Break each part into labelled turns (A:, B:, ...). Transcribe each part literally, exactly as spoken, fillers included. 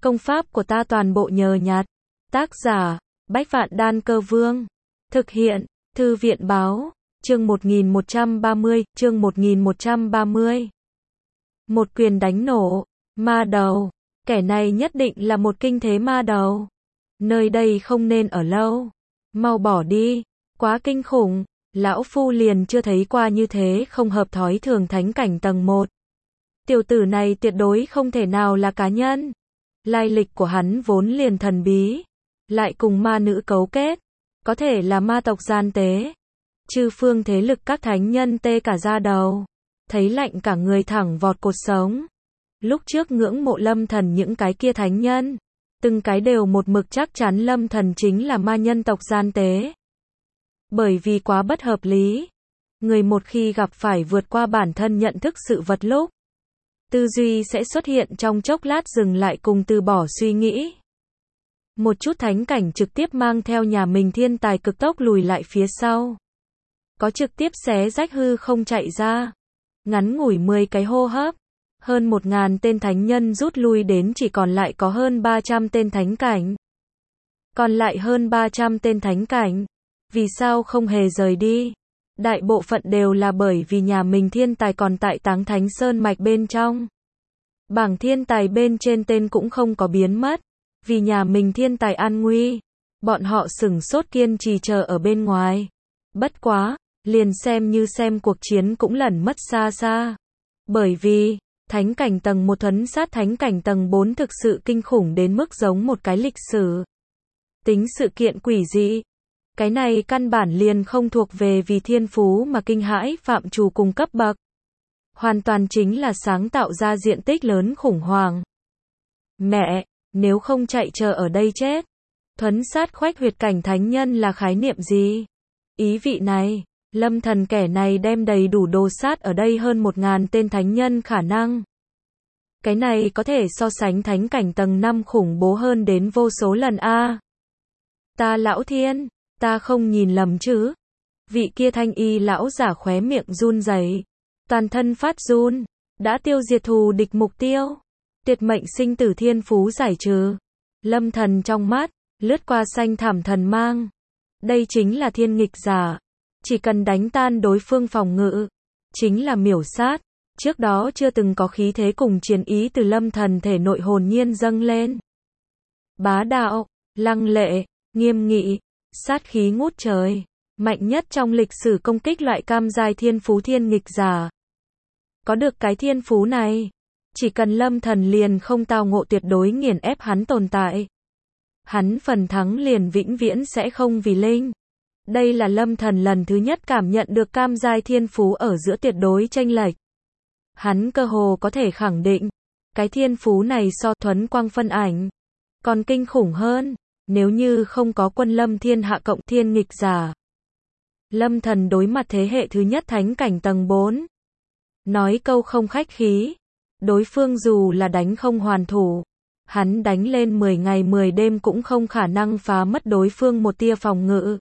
A: Công pháp của ta toàn bộ nhờ nhặt. Tác giả, Bách Vạn Đan Cơ Vương. Thực hiện, Thư viện báo, chương một nghìn một trăm ba mươi, chương một nghìn một trăm ba mươi. Một quyền đánh nổ, ma đầu. Kẻ này nhất định là một kinh thế ma đầu. Nơi đây không nên ở lâu. Mau bỏ đi, quá kinh khủng. Lão Phu liền chưa thấy qua như thế không hợp thói thường thánh cảnh tầng một. Tiểu tử này tuyệt đối không thể nào là cá nhân. Lai lịch của hắn vốn liền thần bí. Lại cùng ma nữ cấu kết. Có thể là ma tộc gian tế. Chư phương thế lực các thánh nhân tê cả da đầu. Thấy lạnh cả người thẳng vọt cột sống. Lúc trước ngưỡng mộ Lâm Thần những cái kia thánh nhân. Từng cái đều một mực chắc chắn Lâm Thần chính là ma nhân tộc gian tế. Bởi vì quá bất hợp lý. Người một khi gặp phải vượt qua bản thân nhận thức sự vật lúc. Tư duy sẽ xuất hiện trong chốc lát dừng lại cùng từ bỏ suy nghĩ. Một chút thánh cảnh trực tiếp mang theo nhà mình thiên tài cực tốc lùi lại phía sau. Có trực tiếp xé rách hư không chạy ra. Ngắn ngủi mười cái hô hấp. Hơn một ngàn tên thánh nhân rút lui đến chỉ còn lại có hơn ba trăm tên thánh cảnh. Còn lại hơn ba trăm tên thánh cảnh. Vì sao không hề rời đi? Đại bộ phận đều là bởi vì nhà mình thiên tài còn tại Táng Thánh Sơn mạch bên trong. Bảng thiên tài bên trên tên cũng không có biến mất. Vì nhà mình thiên tài an nguy. Bọn họ sửng sốt kiên trì chờ ở bên ngoài. Bất quá, liền xem như xem cuộc chiến cũng lẩn mất xa xa. Bởi vì, thánh cảnh tầng một thuấn sát thánh cảnh tầng bốn thực sự kinh khủng đến mức giống một cái lịch sử. Tính sự kiện quỷ dị. Cái này căn bản liền không thuộc về vì thiên phú mà kinh hãi phạm trù cùng cấp bậc. Hoàn toàn chính là sáng tạo ra diện tích lớn khủng hoảng. Mẹ, nếu không chạy chờ ở đây chết. Thuấn sát khoách huyệt cảnh thánh nhân là khái niệm gì? Ý vị này, Lâm Thần kẻ này đem đầy đủ đồ sát ở đây hơn một ngàn tên thánh nhân khả năng. Cái này có thể so sánh thánh cảnh tầng năm khủng bố hơn đến vô số lần a. Ta lão thiên, ta không nhìn lầm chứ? Vị kia thanh y lão giả khóe miệng run rẩy, toàn thân phát run, đã tiêu diệt thù địch mục tiêu, tuyệt mệnh sinh tử thiên phú giải trừ. Lâm Thần trong mắt lướt qua xanh thảm thần mang. Đây chính là thiên nghịch giả, chỉ cần đánh tan đối phương phòng ngự, chính là miểu sát. Trước đó chưa từng có khí thế cùng chiến ý từ Lâm Thần thể nội hồn nhiên dâng lên. Bá đạo, lăng lệ, nghiêm nghị, sát khí ngút trời, mạnh nhất trong lịch sử công kích loại cam giai thiên phú thiên nghịch giả. Có được cái thiên phú này, chỉ cần Lâm Thần liền không tao ngộ tuyệt đối nghiền ép hắn tồn tại. Hắn phần thắng liền vĩnh viễn sẽ không vì linh. Đây là Lâm Thần lần thứ nhất cảm nhận được cam giai thiên phú ở giữa tuyệt đối chênh lệch. Hắn cơ hồ có thể khẳng định, cái thiên phú này so thuấn quang phân ảnh còn kinh khủng hơn. Nếu như không có quân Lâm thiên hạ cộng thiên nghịch giả, Lâm Thần đối mặt thế hệ thứ nhất thánh cảnh tầng bốn. Nói câu không khách khí, đối phương dù là đánh không hoàn thủ, hắn đánh lên mười ngày mười đêm cũng không khả năng phá mất đối phương một tia phòng ngự.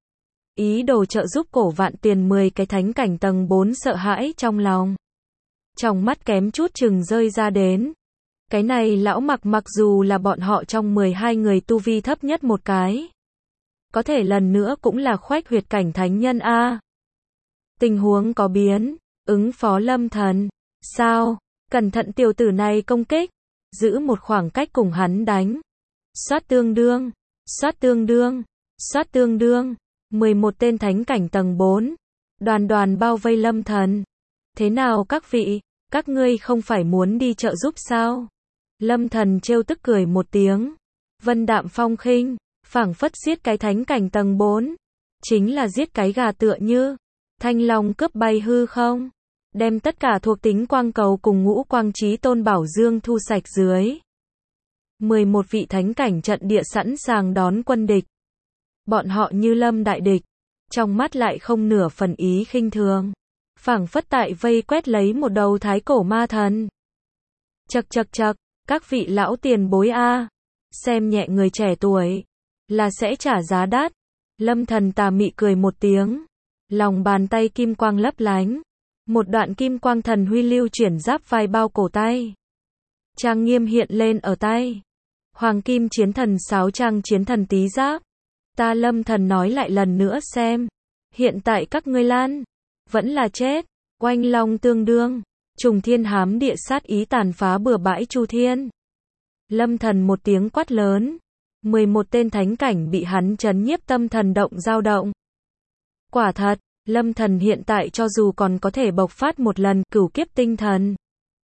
A: Ý đồ trợ giúp Cổ Vạn Tuyền mười cái thánh cảnh tầng bốn sợ hãi trong lòng. Trong mắt kém chút chừng rơi ra đến. Cái này lão Mặc mặc dù là bọn họ trong mười hai người tu vi thấp nhất một cái. Có thể lần nữa cũng là khoách huyệt cảnh thánh nhân a. Tình huống có biến, ứng phó Lâm Thần. Sao? Cẩn thận tiểu tử này công kích. Giữ một khoảng cách cùng hắn đánh. Xoát tương đương. Xoát tương đương. Xoát tương đương. mười một tên thánh cảnh tầng bốn. Đoàn đoàn bao vây Lâm Thần. Thế nào các vị? Các ngươi không phải muốn đi trợ giúp sao? Lâm Thần trêu tức cười một tiếng. Vân đạm phong khinh, phảng phất giết cái thánh cảnh tầng bốn. Chính là giết cái gà tựa như. Thanh long cướp bay hư không. Đem tất cả thuộc tính quang cầu cùng ngũ quang chí tôn bảo dương thu sạch dưới. mười một vị thánh cảnh trận địa sẵn sàng đón quân địch. Bọn họ như lâm đại địch. Trong mắt lại không nửa phần ý khinh thường. Phảng phất tại vây quét lấy một đầu thái cổ ma thần. Chậc chậc chậc, các vị lão tiền bối a, xem nhẹ người trẻ tuổi là sẽ trả giá đắt. Lâm Thần tà mị cười một tiếng, lòng bàn tay kim quang lấp lánh, một đoạn kim quang thần huy lưu chuyển giáp vai bao cổ tay, trang nghiêm hiện lên ở tay. Hoàng kim chiến thần sáo trang chiến thần tí giáp. Ta Lâm Thần nói lại lần nữa xem. Hiện tại các ngươi lan. Vẫn là chết. Oanh long tương đương. Trùng thiên hám địa sát ý tàn phá bừa bãi chu thiên. Lâm Thần một tiếng quát lớn. mười một tên thánh cảnh bị hắn chấn nhiếp tâm thần động dao động. Quả thật, Lâm Thần hiện tại cho dù còn có thể bộc phát một lần cửu kiếp tinh thần.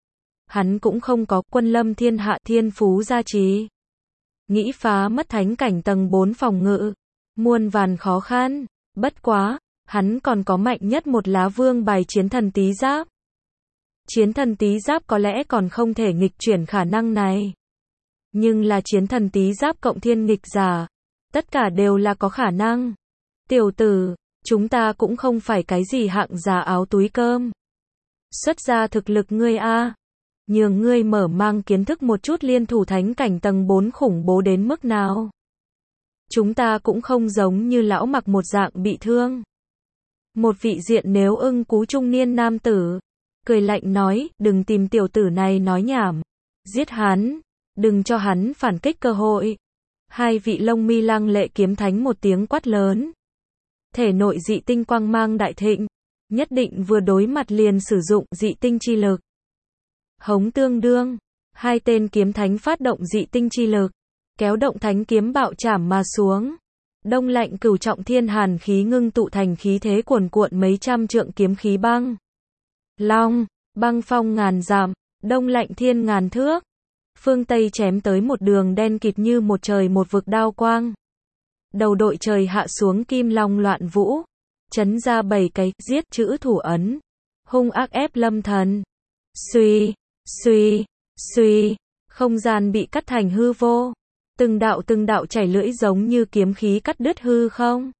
A: Hắn cũng không có quân lâm thiên hạ thiên phú gia trì. Nghĩ phá mất thánh cảnh tầng bốn phòng ngự. Muôn vàn khó khăn. Bất quá, hắn còn có mạnh nhất một lá vương bài chiến thần tí giáp. Chiến thần tí giáp có lẽ còn không thể nghịch chuyển khả năng này. Nhưng là chiến thần tí giáp cộng thiên nghịch giả. Tất cả đều là có khả năng. Tiểu tử, chúng ta cũng không phải cái gì hạng giá áo túi cơm. Xuất ra thực lực ngươi a, nhường ngươi mở mang kiến thức một chút liên thủ thánh cảnh tầng bốn khủng bố đến mức nào. Chúng ta cũng không giống như lão mặc một dạng bị thương. Một vị diện nếu ưng cú trung niên nam tử, cười lạnh nói, đừng tìm tiểu tử này nói nhảm. Giết hắn, đừng cho hắn phản kích cơ hội. Hai vị lông mi lăng lệ kiếm thánh một tiếng quát lớn. Thể nội dị tinh quang mang đại thịnh, nhất định vừa đối mặt liền sử dụng dị tinh chi lực. Hống tương đương, hai tên kiếm thánh phát động dị tinh chi lực, kéo động thánh kiếm bạo chảm mà xuống. Đông lạnh cửu trọng thiên hàn khí ngưng tụ thành khí thế cuồn cuộn mấy trăm trượng kiếm khí băng. Long, băng phong ngàn dặm, đông lạnh thiên ngàn thước. Phương Tây chém tới một đường đen kịt như một trời một vực đao quang. Đầu đội trời hạ xuống kim long loạn vũ, chấn ra bảy cái giết chữ thủ ấn, hung ác ép Lâm Thần. Suy, suy, suy, không gian bị cắt thành hư vô, từng đạo từng đạo chảy lưỡi giống như kiếm khí cắt đứt hư không,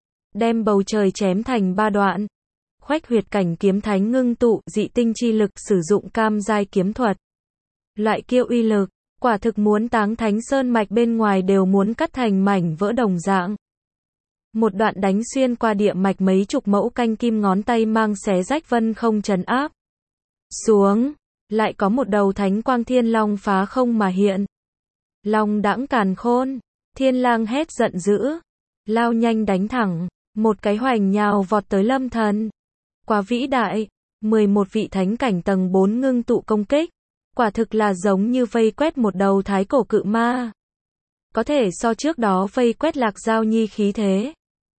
A: đem bầu trời chém thành ba đoạn. Khoách huyệt cảnh kiếm thánh ngưng tụ dị tinh chi lực sử dụng cam giai kiếm thuật. Loại kiêu uy lực, quả thực muốn táng thánh sơn mạch bên ngoài đều muốn cắt thành mảnh vỡ đồng dạng. Một đoạn đánh xuyên qua địa mạch mấy chục mẫu canh kim ngón tay mang xé rách vân không trấn áp. Xuống, lại có một đầu thánh quang thiên long phá không mà hiện. Long đãng càn khôn, thiên lang hét giận dữ, lao nhanh đánh thẳng, một cái hoành nhào vọt tới Lâm Thần. Quá vĩ đại, mười một vị thánh cảnh tầng bốn ngưng tụ công kích. Quả thực là giống như vây quét một đầu thái cổ cự ma. Có thể so trước đó vây quét Lạc Giao Nhi khí thế.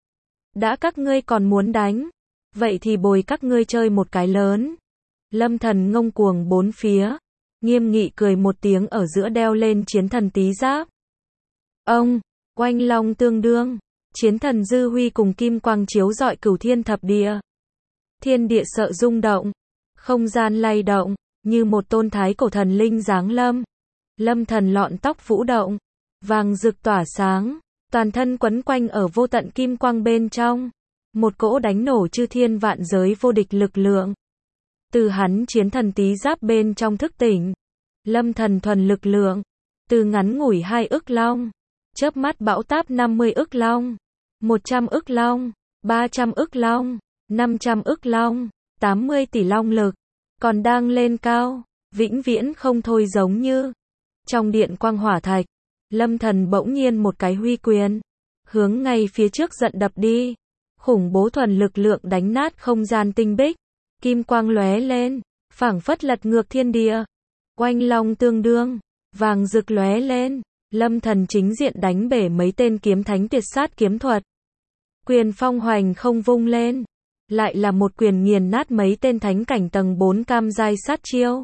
A: Đã các ngươi còn muốn đánh, vậy thì bồi các ngươi chơi một cái lớn. Lâm Thần ngông cuồng bốn phía, nghiêm nghị cười một tiếng ở giữa đeo lên chiến thần tí giáp. Ông, oanh long tương đương, chiến thần dư huy cùng kim quang chiếu rọi cửu thiên thập địa. Thiên địa sợ rung động, không gian lay động. Như một tôn thái cổ thần linh giáng lâm. Lâm Thần lọn tóc vũ động, vàng rực tỏa sáng, toàn thân quấn quanh ở vô tận kim quang bên trong. Một cỗ đánh nổ chư thiên vạn giới vô địch lực lượng. Từ hắn chiến thần tí giáp bên trong thức tỉnh. Lâm Thần thuần lực lượng. Từ ngắn ngủi hai ức long. Chớp mắt bão táp năm mươi ức long. một trăm ức long. ba trăm ức long. năm trăm ức long. tám mươi tỷ long lực. Còn đang lên cao, vĩnh viễn không thôi giống như. Trong điện quang hỏa thạch, Lâm Thần bỗng nhiên một cái huy quyền, hướng ngay phía trước giận đập đi. Khủng bố thuần lực lượng đánh nát không gian tinh bích, kim quang lóe lên, phảng phất lật ngược thiên địa. Oanh long tương đương, vàng rực lóe lên, Lâm Thần chính diện đánh bể mấy tên kiếm thánh tuyệt sát kiếm thuật. Quyền phong hoành không vung lên. Lại là một quyền nghiền nát mấy tên thánh cảnh tầng bốn cam giai sát chiêu.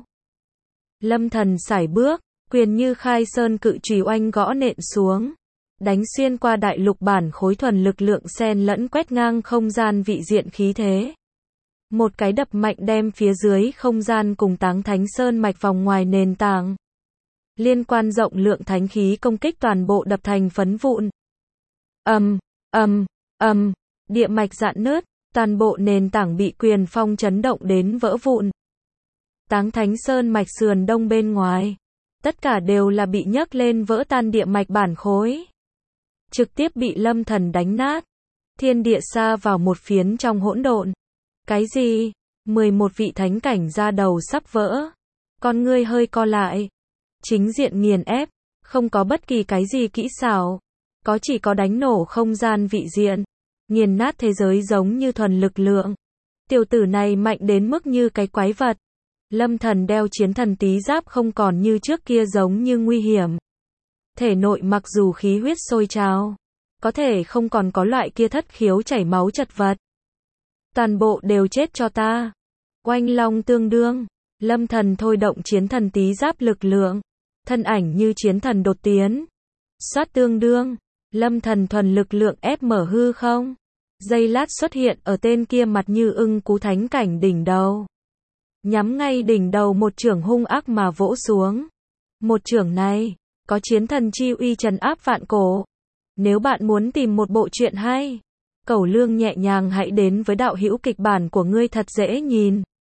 A: Lâm Thần sải bước, quyền như khai sơn cự chùy oanh gõ nện xuống. Đánh xuyên qua đại lục bản khối thuần lực lượng xen lẫn quét ngang không gian vị diện khí thế. Một cái đập mạnh đem phía dưới không gian cùng táng thánh sơn mạch vòng ngoài nền tảng. Liên quan rộng lượng thánh khí công kích toàn bộ đập thành phấn vụn. Ầm, ầm, ầm, địa mạch rạn nứt. Toàn bộ nền tảng bị quyền phong chấn động đến vỡ vụn. Táng thánh sơn mạch sườn đông bên ngoài. Tất cả đều là bị nhấc lên vỡ tan địa mạch bản khối. Trực tiếp bị Lâm Thần đánh nát. Thiên địa xa vào một phiến trong hỗn độn. Cái gì? mười một vị thánh cảnh ra đầu sắp vỡ. Con ngươi hơi co lại. Chính diện nghiền ép. Không có bất kỳ cái gì kỹ xảo. Có chỉ có đánh nổ không gian vị diện. Nghiền nát thế giới giống như thuần lực lượng. Tiểu tử này mạnh đến mức như cái quái vật. Lâm Thần đeo chiến thần tí giáp không còn như trước kia giống như nguy hiểm. Thể nội mặc dù khí huyết sôi trào, có thể không còn có loại kia thất khiếu chảy máu chật vật. Toàn bộ đều chết cho ta. Oanh long tương đương. Lâm Thần thôi động chiến thần tí giáp lực lượng. Thân ảnh như chiến thần đột tiến. Xoát tương đương. Lâm Thần thuần lực lượng ép mở hư không. Giây lát xuất hiện ở tên kia mặt như ưng cú thánh cảnh đỉnh đầu. Nhắm ngay đỉnh đầu một chưởng hung ác mà vỗ xuống. Một chưởng này, có chiến thần chi uy trấn áp vạn cổ. Nếu bạn muốn tìm một bộ truyện hay, Cẩu Lương nhẹ nhàng hãy đến với đạo hữu kịch bản của ngươi thật dễ nhìn.